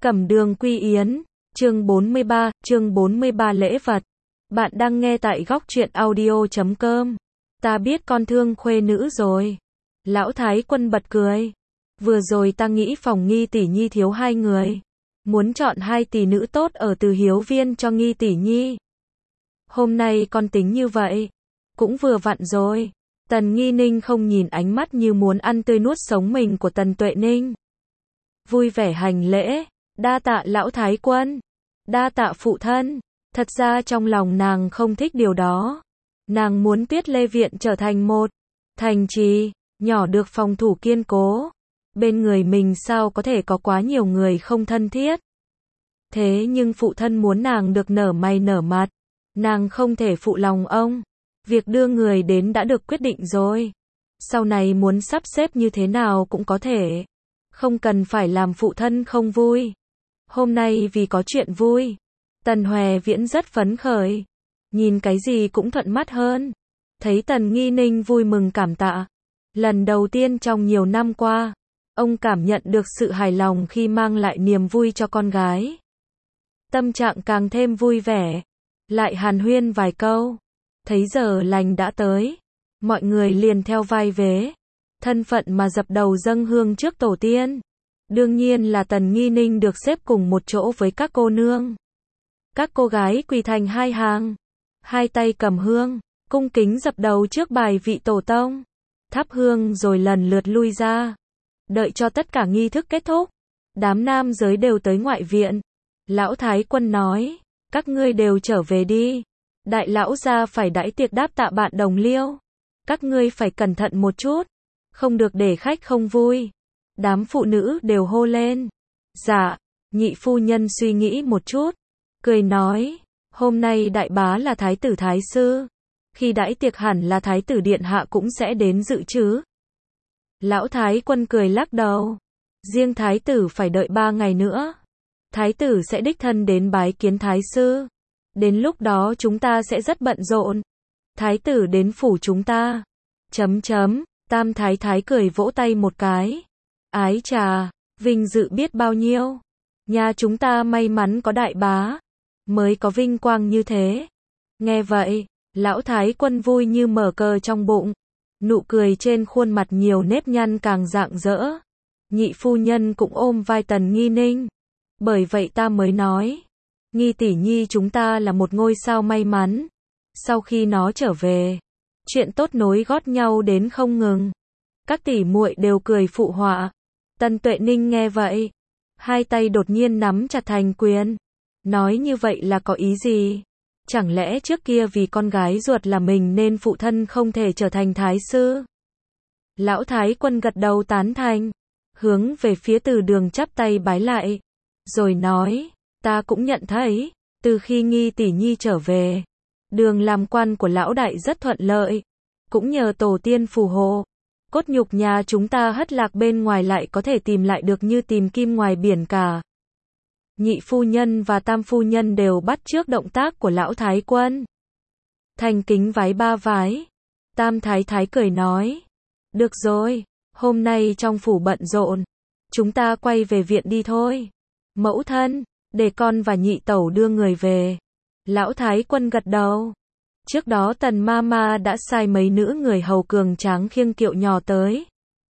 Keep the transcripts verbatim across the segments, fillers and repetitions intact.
Cẩm Đường Quy Yến, chương bốn mươi ba, chương bốn mươi ba lễ vật. Bạn đang nghe tại góc truyện audio chấm com. Ta biết con thương khuê nữ rồi. Lão Thái Quân bật cười. Vừa rồi ta nghĩ phòng Nghi tỷ nhi thiếu hai người. Muốn chọn hai tỷ nữ tốt ở Từ Hiếu Viên cho Nghi tỷ nhi. Hôm nay con tính như vậy. Cũng vừa vặn rồi. Tần Nghi Ninh không nhìn ánh mắt như muốn ăn tươi nuốt sống mình của Tần Tuệ Ninh. Vui vẻ hành lễ. Đa tạ lão Thái Quân. Đa tạ phụ thân. Thật ra trong lòng nàng không thích điều đó. Nàng muốn Tuyết Lê Viện trở thành một thành trì nhỏ được phòng thủ kiên cố. Bên người mình sao có thể có quá nhiều người không thân thiết. Thế nhưng phụ thân muốn nàng được nở mày nở mặt. Nàng không thể phụ lòng ông. Việc đưa người đến đã được quyết định rồi. Sau này muốn sắp xếp như thế nào cũng có thể. Không cần phải làm phụ thân không vui. Hôm nay vì có chuyện vui. Tần Hòe Viễn rất phấn khởi. Nhìn cái gì cũng thuận mắt hơn. Thấy Tần Nghi Ninh vui mừng cảm tạ. Lần đầu tiên trong nhiều năm qua, ông cảm nhận được sự hài lòng khi mang lại niềm vui cho con gái. Tâm trạng càng thêm vui vẻ. Lại hàn huyên vài câu. Thấy giờ lành đã tới. Mọi người liền theo vai vế. Thân phận mà dập đầu dâng hương trước tổ tiên. Đương nhiên là Tần Nghi Ninh được xếp cùng một chỗ với các cô nương. Các cô gái quỳ thành hai hàng. Hai tay cầm hương. Cung kính dập đầu trước bài vị tổ tông. Thắp hương rồi lần lượt lui ra. Đợi cho tất cả nghi thức kết thúc. Đám nam giới đều tới ngoại viện. Lão Thái Quân nói. Các ngươi đều trở về đi. Đại lão gia phải đãi tiệc đáp tạ bạn đồng liêu. Các ngươi phải cẩn thận một chút. Không được để khách không vui. Đám phụ nữ đều hô lên. Dạ. Nhị phu nhân suy nghĩ một chút. Cười nói. Hôm nay đại bá là thái tử thái sư. Khi đãi tiệc hẳn là thái tử điện hạ cũng sẽ đến dự chứ. Lão Thái Quân cười lắc đầu. Riêng thái tử phải đợi ba ngày nữa. Thái tử sẽ đích thân đến bái kiến thái sư. Đến lúc đó chúng ta sẽ rất bận rộn. Thái tử đến phủ chúng ta. Chấm chấm. Tam thái thái cười vỗ tay một cái. Ái chà, vinh dự biết bao nhiêu. Nhà chúng ta may mắn có đại bá. Mới có vinh quang như thế. Nghe vậy, lão Thái Quân vui như mở cờ trong bụng. Nụ cười trên khuôn mặt nhiều nếp nhăn càng rạng rỡ. Nhị phu nhân cũng ôm vai Tần Nghi Ninh. Bởi vậy ta mới nói. Nghi tỷ nhi chúng ta là một ngôi sao may mắn. Sau khi nó trở về, chuyện tốt nối gót nhau đến không ngừng. Các tỷ muội đều cười phụ họa. Tần Tuệ Ninh nghe vậy, hai tay đột nhiên nắm chặt thành quyền. Nói như vậy là có ý gì? Chẳng lẽ trước kia vì con gái ruột là mình nên phụ thân không thể trở thành thái sư? Lão Thái Quân gật đầu tán thành, hướng về phía Từ Đường chắp tay bái lại, rồi nói, ta cũng nhận thấy, từ khi Nghi tỷ nhi trở về, đường làm quan của lão đại rất thuận lợi, cũng nhờ tổ tiên phù hộ, cốt nhục nhà chúng ta hất lạc bên ngoài lại có thể tìm lại được như tìm kim ngoài biển cả. Nhị phu nhân và tam phu nhân đều bắt chước động tác của lão Thái Quân. Thành kính vái ba vái. Tam thái thái cười nói. Được rồi, hôm nay trong phủ bận rộn. Chúng ta quay về viện đi thôi. Mẫu thân, để con và nhị tẩu đưa người về. Lão Thái Quân gật đầu. Trước đó Tần Mama đã sai mấy nữ người hầu cường tráng khiêng kiệu nhỏ tới.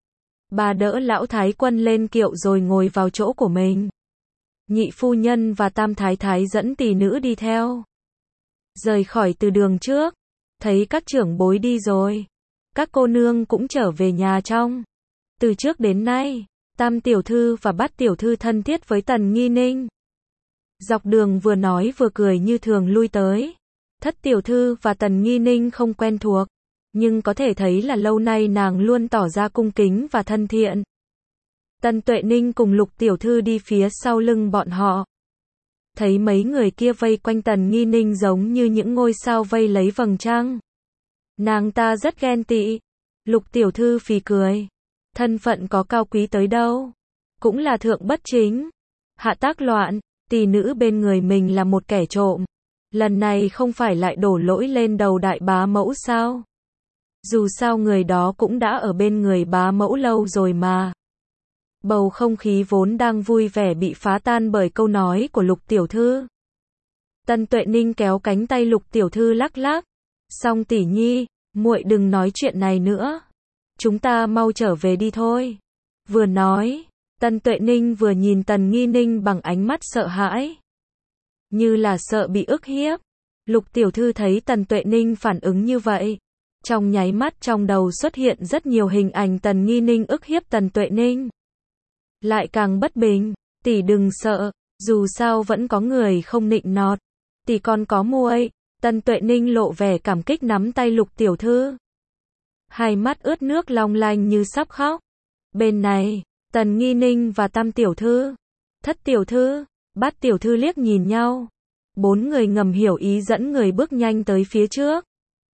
Bà đỡ lão Thái Quân lên kiệu rồi ngồi vào chỗ của mình. Nhị phu nhân và tam thái thái dẫn tỷ nữ đi theo. Rời khỏi từ đường trước. Thấy các trưởng bối đi rồi. Các cô nương cũng trở về nhà trong. Từ trước đến nay, tam tiểu thư và bát tiểu thư thân thiết với Tần Nghi Ninh. Dọc đường vừa nói vừa cười như thường lui tới. Thất tiểu thư và Tần Nghi Ninh không quen thuộc. Nhưng có thể thấy là lâu nay nàng luôn tỏ ra cung kính và thân thiện. Tần Tuệ Ninh cùng Lục tiểu thư đi phía sau lưng bọn họ. Thấy mấy người kia vây quanh Tần Nghi Ninh giống như những ngôi sao vây lấy vầng trăng. Nàng ta rất ghen tị. Lục tiểu thư phì cười. Thân phận có cao quý tới đâu. Cũng là thượng bất chính. Hạ tác loạn. Tỷ nữ bên người mình là một kẻ trộm. Lần này không phải lại đổ lỗi lên đầu đại bá mẫu sao? Dù sao người đó cũng đã ở bên người bá mẫu lâu rồi mà. Bầu không khí vốn đang vui vẻ bị phá tan bởi câu nói của Lục tiểu thư. Tần Tuệ Ninh kéo cánh tay Lục tiểu thư lắc lắc. Xong tỷ nhi, muội đừng nói chuyện này nữa. Chúng ta mau trở về đi thôi. Vừa nói, Tần Tuệ Ninh vừa nhìn Tần Nghi Ninh bằng ánh mắt sợ hãi. Như là sợ bị ức hiếp. Lục tiểu thư thấy Tần Tuệ Ninh phản ứng như vậy. Trong nháy mắt trong đầu xuất hiện rất nhiều hình ảnh Tần Nghi Ninh ức hiếp Tần Tuệ Ninh. Lại càng bất bình, tỷ đừng sợ, dù sao vẫn có người không nịnh nọt. Tỷ còn có muội. Tần Tuệ Ninh lộ vẻ cảm kích nắm tay Lục tiểu thư. Hai mắt ướt nước long lanh như sắp khóc. Bên này, Tần Nghi Ninh và Tam tiểu thư, Thất tiểu thư, Bát tiểu thư liếc nhìn nhau. Bốn người ngầm hiểu ý dẫn người bước nhanh tới phía trước.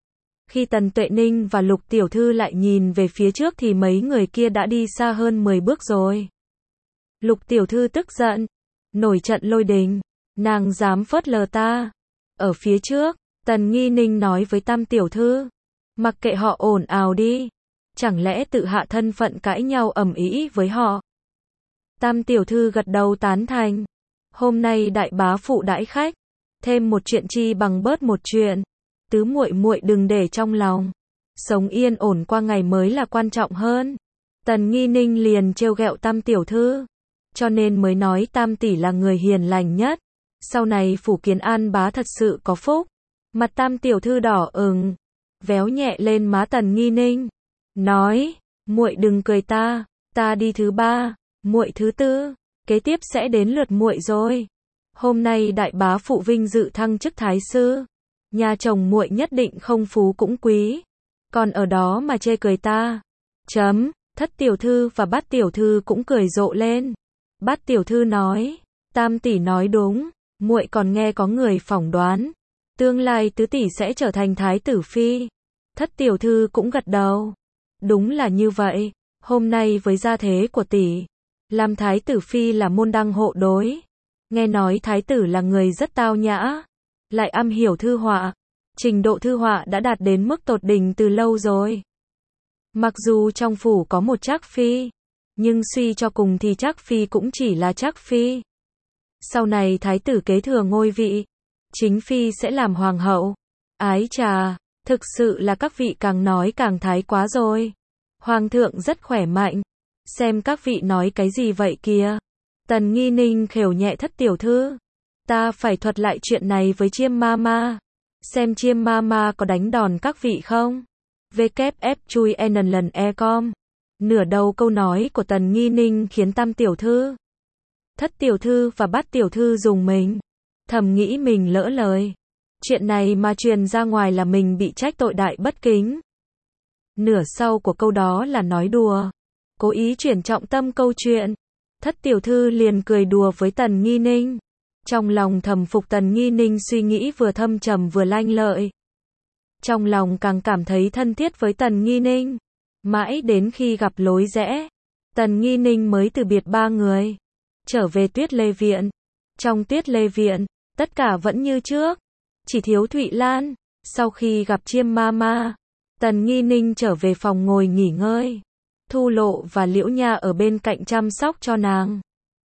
Khi Tần Tuệ Ninh và Lục tiểu thư lại nhìn về phía trước thì mấy người kia đã đi xa hơn mười bước rồi. Lục tiểu thư tức giận, nổi trận lôi đình, nàng dám phớt lờ ta. Ở phía trước, Tần Nghi Ninh nói với Tam tiểu thư, mặc kệ họ ồn ào đi, chẳng lẽ tự hạ thân phận cãi nhau ầm ĩ với họ. Tam tiểu thư gật đầu tán thành. Hôm nay đại bá phụ đãi khách, thêm một chuyện chi bằng bớt một chuyện. Tứ muội muội đừng để trong lòng, sống yên ổn qua ngày mới là quan trọng hơn. Tần Nghi Ninh liền trêu ghẹo Tam tiểu thư, cho nên mới nói Tam tỷ là người hiền lành nhất. Sau này phủ Kiến An bá thật sự có phúc. Mặt Tam tiểu thư đỏ ửng, véo nhẹ lên má Tần Nghi Ninh, nói: "Muội đừng cười ta, ta đi thứ ba, muội thứ tư, kế tiếp sẽ đến lượt muội rồi. Hôm nay đại bá phụ vinh dự thăng chức thái sư, nhà chồng muội nhất định không phú cũng quý, còn ở đó mà chê cười ta." Chấm. Thất tiểu thư và Bát tiểu thư cũng cười rộ lên. Bát tiểu thư nói: "Tam tỷ nói đúng, muội còn nghe có người phỏng đoán, tương lai tứ tỷ sẽ trở thành thái tử phi." Thất tiểu thư cũng gật đầu. Đúng là như vậy, hôm nay với gia thế của tỷ, làm thái tử phi là môn đăng hộ đối. Nghe nói thái tử là người rất tao nhã, lại am hiểu thư họa, trình độ thư họa đã đạt đến mức tột đỉnh từ lâu rồi. Mặc dù trong phủ có một Trác phi, nhưng suy cho cùng thì Trác phi cũng chỉ là Trác phi. Sau này thái tử kế thừa ngôi vị, chính phi sẽ làm hoàng hậu. Ái chà, thực sự là các vị càng nói càng thái quá rồi. Hoàng thượng rất khỏe mạnh. Xem các vị nói cái gì vậy kìa. Tần Nghi Ninh khều nhẹ Thất tiểu thư. Ta phải thuật lại chuyện này với Chiêm ma ma. Xem Chiêm ma ma có đánh đòn các vị không? vê kép ép chui en lần e com. Nửa đầu câu nói của Tần Nghi Ninh khiến Tam tiểu thư, Thất tiểu thư và Bát tiểu thư rùng mình. Thầm nghĩ mình lỡ lời. Chuyện này mà truyền ra ngoài là mình bị trách tội đại bất kính. Nửa sau của câu đó là nói đùa, cố ý chuyển trọng tâm câu chuyện. Thất tiểu thư liền cười đùa với Tần Nghi Ninh. Trong lòng thầm phục Tần Nghi Ninh suy nghĩ vừa thâm trầm vừa lanh lợi. Trong lòng càng cảm thấy thân thiết với Tần Nghi Ninh. Mãi đến khi gặp lối rẽ, Tần Nghi Ninh mới từ biệt ba người, trở về Tuyết Lê Viện. Trong Tuyết Lê Viện, tất cả vẫn như trước, chỉ thiếu Thụy Lan. Sau khi gặp Chiêm ma ma, Tần Nghi Ninh trở về phòng ngồi nghỉ ngơi. Thu Lộ và Liễu Nha ở bên cạnh chăm sóc cho nàng.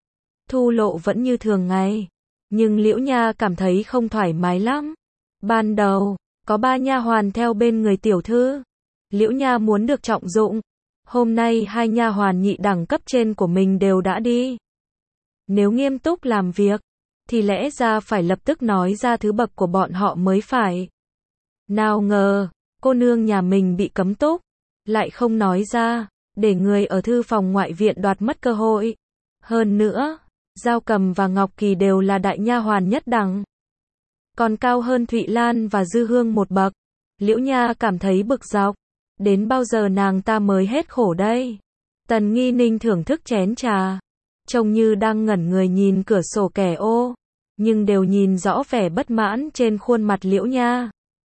Thu Lộ vẫn như thường ngày, nhưng Liễu Nha cảm thấy không thoải mái lắm. Ban đầu, có ba nha hoàn theo bên người tiểu thư. Liễu Nha muốn được trọng dụng. Hôm nay hai nha hoàn nhị đẳng cấp trên của mình đều đã đi. Nếu nghiêm túc làm việc, thì lẽ ra phải lập tức nói ra thứ bậc của bọn họ mới phải. Nào ngờ, cô nương nhà mình bị cấm túc, lại không nói ra, để người ở thư phòng ngoại viện đoạt mất cơ hội. Hơn nữa, Giao Cầm và Ngọc Kỳ đều là đại nha hoàn nhất đẳng, còn cao hơn Thụy Lan và Dư Hương một bậc. Liễu Nha cảm thấy bực dọc. Đến bao giờ nàng ta mới hết khổ đây? Tần Nghi Ninh thưởng thức chén trà, trông như đang ngẩn người nhìn cửa sổ kẻ ô, nhưng đều nhìn rõ vẻ bất mãn trên khuôn mặt Liễu Nha.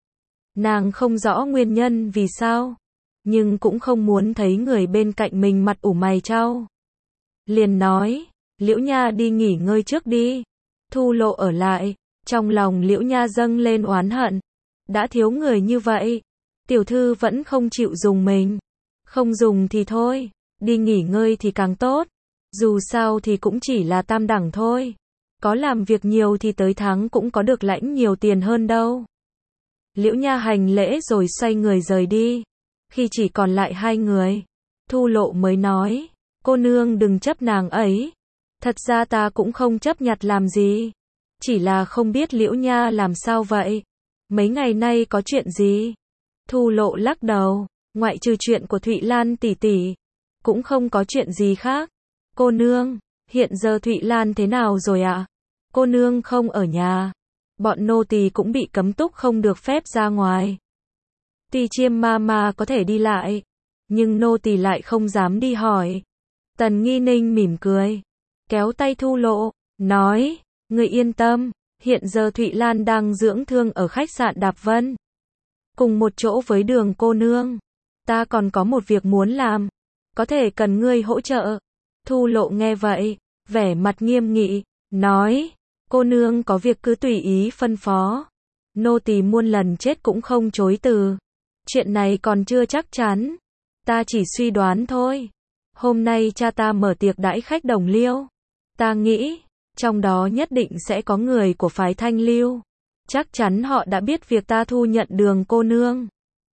Nàng không rõ nguyên nhân vì sao, nhưng cũng không muốn thấy người bên cạnh mình mặt ủ mày chau. Liền nói, Liễu Nha đi nghỉ ngơi trước đi. Thu Lộ ở lại, trong lòng Liễu Nha dâng lên oán hận. Đã thiếu người như vậy, tiểu thư vẫn không chịu dùng mình. Không dùng thì thôi, đi nghỉ ngơi thì càng tốt. Dù sao thì cũng chỉ là tam đẳng thôi. Có làm việc nhiều thì tới tháng cũng có được lãnh nhiều tiền hơn đâu. Liễu Nha hành lễ rồi xoay người rời đi. Khi chỉ còn lại hai người, Thu Lộ mới nói, cô nương đừng chấp nàng ấy. Thật ra ta cũng không chấp nhặt làm gì. Chỉ là không biết Liễu Nha làm sao vậy. Mấy ngày nay có chuyện gì? Thu Lộ lắc đầu, ngoại trừ chuyện của Thụy Lan tỷ tỷ, cũng không có chuyện gì khác. Cô nương, hiện giờ Thụy Lan thế nào rồi ạ? À? Cô nương không ở nhà. Bọn nô tỳ cũng bị cấm túc không được phép ra ngoài. Tuy Chiêm ma ma có thể đi lại, nhưng nô tỳ lại không dám đi hỏi. Tần Nghi Ninh mỉm cười, kéo tay Thu Lộ, nói, người yên tâm, hiện giờ Thụy Lan đang dưỡng thương ở khách sạn Đạp Vân. Cùng một chỗ với Đường cô nương. Ta còn có một việc muốn làm, có thể cần ngươi hỗ trợ. Thu Lộ nghe vậy, vẻ mặt nghiêm nghị, nói, cô nương có việc cứ tùy ý phân phó. Nô tỳ muôn lần chết cũng không chối từ. Chuyện này còn chưa chắc chắn. Ta chỉ suy đoán thôi. Hôm nay cha ta mở tiệc đãi khách Đồng Liêu. Ta nghĩ, trong đó nhất định sẽ có người của phái Thanh Lưu. Chắc chắn họ đã biết việc ta thu nhận Đường cô nương.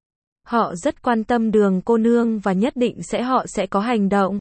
Họ rất quan tâm Đường cô nương và nhất định sẽ họ sẽ có hành động.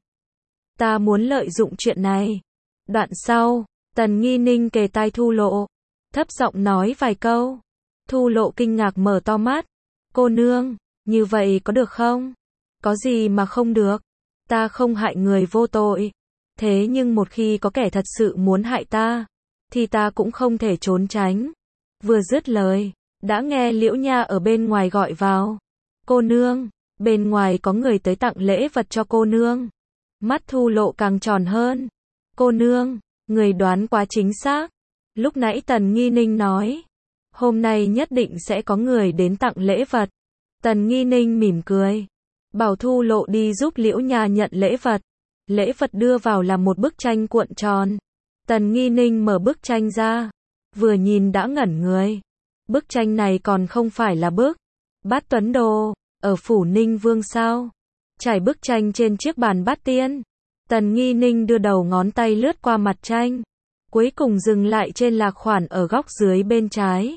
Ta muốn lợi dụng chuyện này. Đoạn sau, Tần Nghi Ninh kề tai Thu Lộ, thấp giọng nói vài câu. Thu Lộ kinh ngạc mở to mắt. Cô nương, như vậy có được không? Có gì mà không được? Ta không hại người vô tội. Thế nhưng một khi có kẻ thật sự muốn hại ta, thì ta cũng không thể trốn tránh. Vừa dứt lời, đã nghe Liễu Nha ở bên ngoài gọi vào. Cô nương, bên ngoài có người tới tặng lễ vật cho cô nương. Mắt Thu Lộ càng tròn hơn. Cô nương, người đoán quá chính xác. Lúc nãy Tần Nghi Ninh nói, hôm nay nhất định sẽ có người đến tặng lễ vật. Tần Nghi Ninh mỉm cười, bảo Thu Lộ đi giúp Liễu Nha nhận lễ vật. Lễ vật đưa vào là một bức tranh cuộn tròn. Tần Nghi Ninh mở bức tranh ra, vừa nhìn đã ngẩn người. Bức tranh này còn không phải là bức Bát Tuấn Đồ ở phủ Ninh Vương sao? Trải bức tranh trên chiếc bàn bát tiên. Tần Nghi Ninh đưa đầu ngón tay lướt qua mặt tranh, cuối cùng dừng lại trên lạc khoản ở góc dưới bên trái.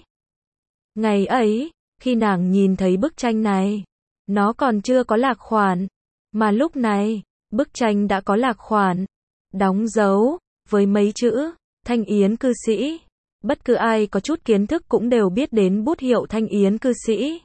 Ngày ấy, khi nàng nhìn thấy bức tranh này, nó còn chưa có lạc khoản, mà lúc này, bức tranh đã có lạc khoản, đóng dấu, với mấy chữ, Thanh Yến cư sĩ. Bất cứ ai có chút kiến thức cũng đều biết đến bút hiệu Thanh Yến cư sĩ.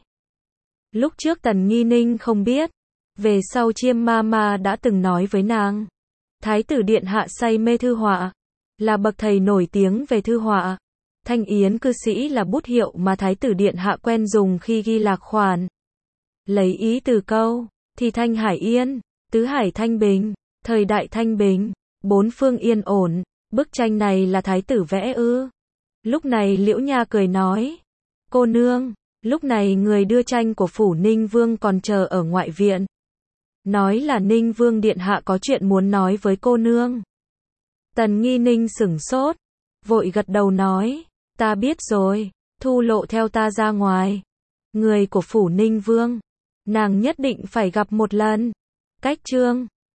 Lúc trước Tần Nghi Ninh không biết, về sau Chiêm ma ma đã từng nói với nàng. Thái tử điện hạ say mê thư họa, là bậc thầy nổi tiếng về thư họa. Thanh Yến cư sĩ là bút hiệu mà Thái tử điện hạ quen dùng khi ghi lạc khoản. Lấy ý từ câu, thì Thanh Hải yên, tứ hải thanh bình, thời đại thanh bình, bốn phương yên ổn. Bức tranh này là thái tử vẽ ư? Lúc này Liễu Nha cười nói, cô nương, lúc này người đưa tranh của phủ Ninh Vương còn chờ ở ngoại viện. Nói là Ninh Vương điện hạ có chuyện muốn nói với cô nương. Tần Nghi Ninh sửng sốt, vội gật đầu nói, ta biết rồi. Thu Lộ theo ta ra ngoài. Người của phủ Ninh Vương, nàng nhất định phải gặp một lần. Cách chương